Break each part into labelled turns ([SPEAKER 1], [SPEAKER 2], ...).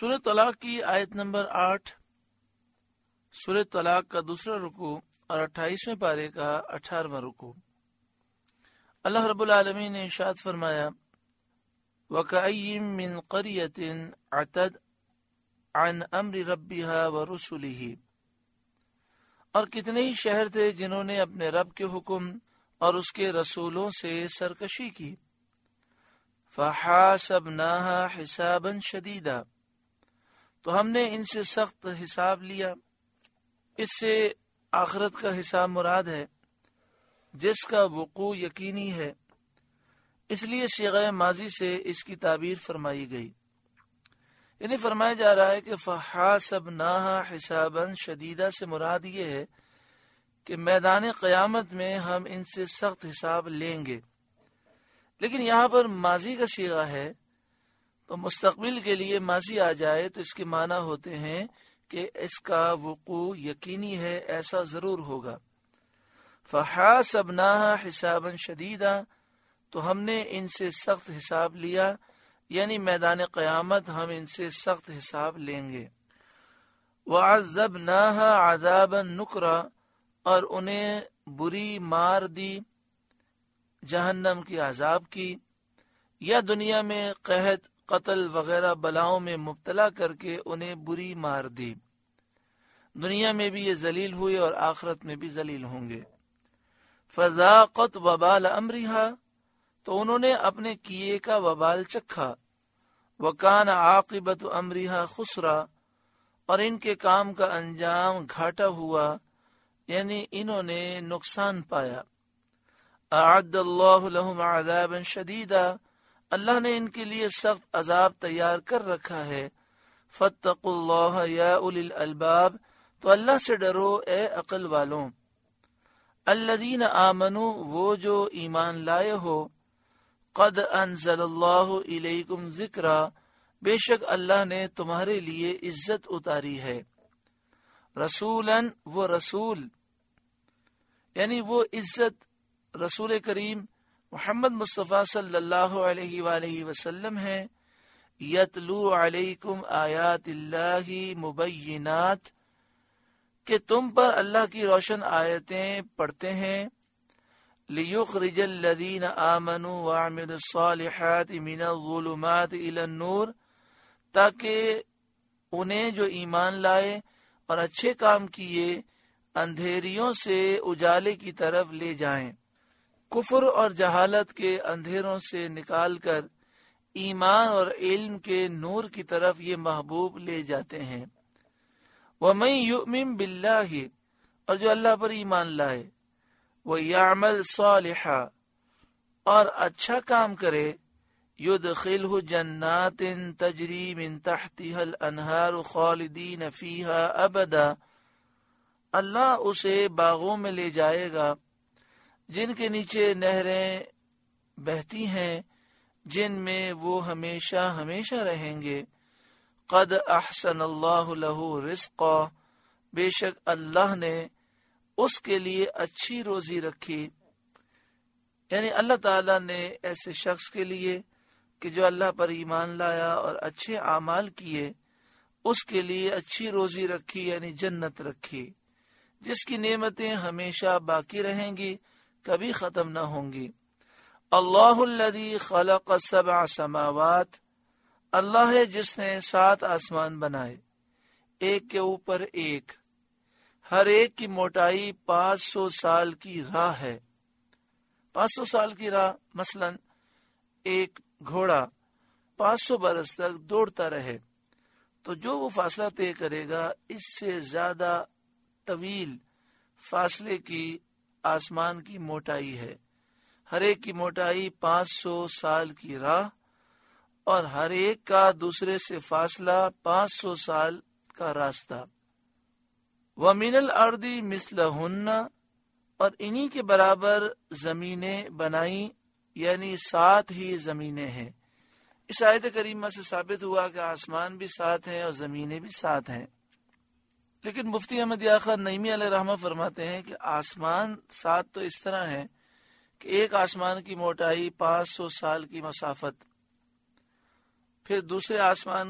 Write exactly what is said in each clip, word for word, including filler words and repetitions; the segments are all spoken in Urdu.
[SPEAKER 1] سورہ طلاق کی آیت نمبر آٹھ، سورہ طلاق کا دوسرا رکوع اور اٹھائیسویں پارے کا اٹھارہواں رکوع۔ اللہ رب العالمین نے ارشاد فرمایا، وَكَأَيٍّ مِّن قَرْيَةٍ عَتَتْ عَنْ أَمْرِ رَبِّهَا وَرُسُلِهِ، اور کتنے ہی شہر تھے جنہوں نے اپنے رب کے حکم اور اس کے رسولوں سے سرکشی کی۔ فَحَاسَبْنَاهَا حِسَابًا شَدِيدًا، تو ہم نے ان سے سخت حساب لیا۔ اس سے آخرت کا حساب مراد ہے جس کا وقوع یقینی ہے، اس لیے صیغہ ماضی سے اس کی تعبیر فرمائی گئی، یعنی فرمایا جا رہا ہے کہ فَحَاسَبْنَاهَا حِسَابًا شَدِيدًا سے مراد یہ ہے کہ میدان قیامت میں ہم ان سے سخت حساب لیں گے۔ لیکن یہاں پر ماضی کا صیغہ ہے تو مستقبل کے لیے ماضی آ جائے تو اس کے معنی ہوتے ہیں کہ اس کا وقوع یقینی ہے، ایسا ضرور ہوگا۔ فَحَاسَبْنَاهَا حِسَابًا شَدِيدًا، تو ہم نے ان سے سخت حساب لیا، یعنی میدان قیامت ہم ان سے سخت حساب لیں گے۔ وَعَذَّبْنَاهَا عَذَابًا نُكْرًا، اور انہیں بری مار دی جہنم کی عذاب کی، یا دنیا میں قحط، قتل وغیرہ بلاؤں میں مبتلا کر کے انہیں بری مار دی۔ دنیا میں بھی یہ ذلیل ہوئے اور آخرت میں بھی ذلیل ہوں گے۔ فَذَاقَتْ وَبَالَ أَمْرِهَا، تو انہوں نے اپنے کیے کا وبال چکھا۔ وَكَانَ عَاقِبَةُ أَمْرِهَا خُسْرًا، اور ان کے کام کا انجام گھاٹا ہوا، یعنی انہوں نے نقصان پایا۔ أَعَدَّ اللَّهُ لَهُمْ عَذَابًا شَدِيدًا، اللہ نے ان کے لیے سخت عذاب تیار کر رکھا ہے۔ فَاتَّقُوا اللَّهَ يَا أُولِي الْأَلْبَابِ، تو اللہ سے ڈرو اے عقل والوں۔ الَّذِينَ آمَنُوا، وہ جو ایمان لائے ہو۔ قَدْ أَنزَلَ اللَّهُ إِلَيْكُمْ ذِكْرًا، بے شک اللہ نے تمہارے لیے عزت اتاری ہے۔ رسولاً، وہ رسول، یعنی وہ عزت رسول کریم محمد مصطفیٰ صلی اللہ علیہ وآلہ وسلم ہے۔ یتلو علیکم آیات اللہ مبینات، کہ تم پر اللہ کی روشن آیتیں پڑھتے ہیں۔ لیخرج الذین آمنوا وعملوا الصالحات من الظلمات الی النور، تاکہ انہیں جو ایمان لائے اور اچھے کام کیے اندھیریوں سے اجالے کی طرف لے جائیں۔ کفر اور جہالت کے اندھیروں سے نکال کر ایمان اور علم کے نور کی طرف یہ محبوب لے جاتے ہیں۔ وَمَن يُؤْمِن بِاللَّهِ، اور جو اللہ پر ایمان لائے، وَيَعْمَلْ صَالِحًا، اور اچھا کام کرے، يُدْخِلْهُ جَنَّاتٍ تَجْرِي مِن تَحْتِهَا الْأَنْهَارُ خَالِدِينَ فِيهَا أَبَدًا، اللہ اسے باغوں میں لے جائے گا جن کے نیچے نہریں بہتی ہیں، جن میں وہ ہمیشہ ہمیشہ رہیں گے۔ قد احسن اللہ لہ رزقا، بے شک اللہ نے اس کے لیے اچھی روزی رکھی، یعنی اللہ تعالیٰ نے ایسے شخص کے لیے کہ جو اللہ پر ایمان لایا اور اچھے اعمال کیے، اس کے لیے اچھی روزی رکھی، یعنی جنت رکھی، جس کی نعمتیں ہمیشہ باقی رہیں گی، کبھی ختم نہ ہوں گی۔ اللہ الذی خلق سبع سماوات، اللہ ہے جس نے سات آسمان بنائے، ایک کے اوپر ایک، ہر ایک کی موٹائی پانچ سو سال کی راہ ہے۔ پانچ سو سال کی راہ، مثلا ایک گھوڑا پانچ سو برس تک دوڑتا رہے تو جو وہ فاصلہ طے کرے گا، اس سے زیادہ طویل فاصلے کی آسمان کی موٹائی ہے۔ ہر ایک کی موٹائی پانچ سو سال کی راہ، اور ہر ایک کا دوسرے سے فاصلہ پانچ سو سال کا راستہ۔ وَمِنَ الْأَرْضِ مِثْلَهُنَّ، اور انہی کے برابر زمینیں بنائیں، یعنی سات ہی زمینیں ہیں۔ اس آیت کریمہ سے ثابت ہوا کہ آسمان بھی سات ہیں اور زمینیں بھی سات ہیں۔ لیکن مفتی احمد یاخر نعیمی علیہ رحمہ فرماتے ہیں کہ آسمان سات تو اس طرح ہے کہ ایک آسمان کی موٹائی پانچ سو سال کی مسافت، پھر دوسرے آسمان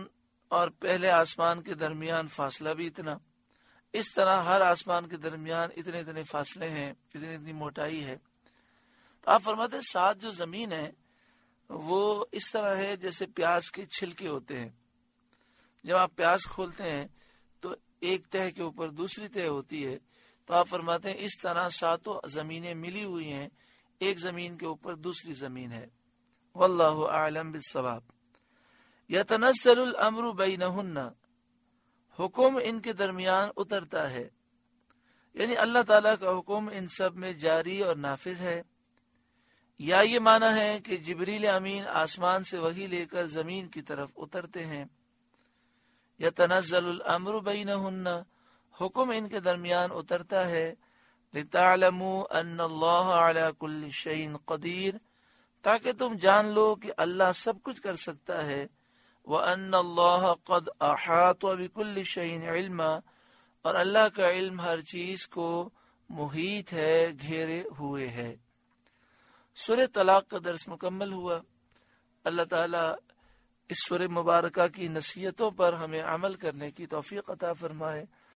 [SPEAKER 1] اور پہلے آسمان کے درمیان فاصلہ بھی اتنا، اس طرح ہر آسمان کے درمیان اتنے اتنے فاصلے ہیں، اتنی اتنی موٹائی ہے۔ تو آپ فرماتے ہیں ساتھ جو زمین ہے وہ اس طرح ہے جیسے پیاز کے چھلکے ہوتے ہیں۔ جب آپ پیاز کھولتے ہیں تو ایک تہہ کے اوپر دوسری تہہ ہوتی ہے، تو آپ فرماتے ہیں اس طرح ساتوں زمینیں ملی ہوئی ہیں، ایک زمین کے اوپر دوسری زمین ہے۔ واللہ اعلم بالصواب۔ یتنزل الامر بینہن، حکم ان کے درمیان اترتا ہے، یعنی اللہ تعالیٰ کا حکم ان سب میں جاری اور نافذ ہے۔ یا یہ معنی ہے کہ جبریل امین آسمان سے وحی لے کر زمین کی طرف اترتے ہیں۔ یتنزل الامر بینہن، حکم ان کے درمیان اترتا ہے، لتعلموا ان اللہ علی کل شیء قدیر، تاکہ تم جان لو کہ اللہ سب کچھ کر سکتا ہے، وَأَنَّ اللَّهَ قَدْ أَحَاطَ بِكُلِّ شَيْءٍ عِلْمًا، اور اللہ کا علم ہر چیز کو محیط ہے، گھیرے ہوئے ہے۔ سورہ طلاق کا درس مکمل ہوا۔ اللہ تعالیٰ اس سورہ مبارکہ کی نصیحتوں پر ہمیں عمل کرنے کی توفیق عطا فرمائے۔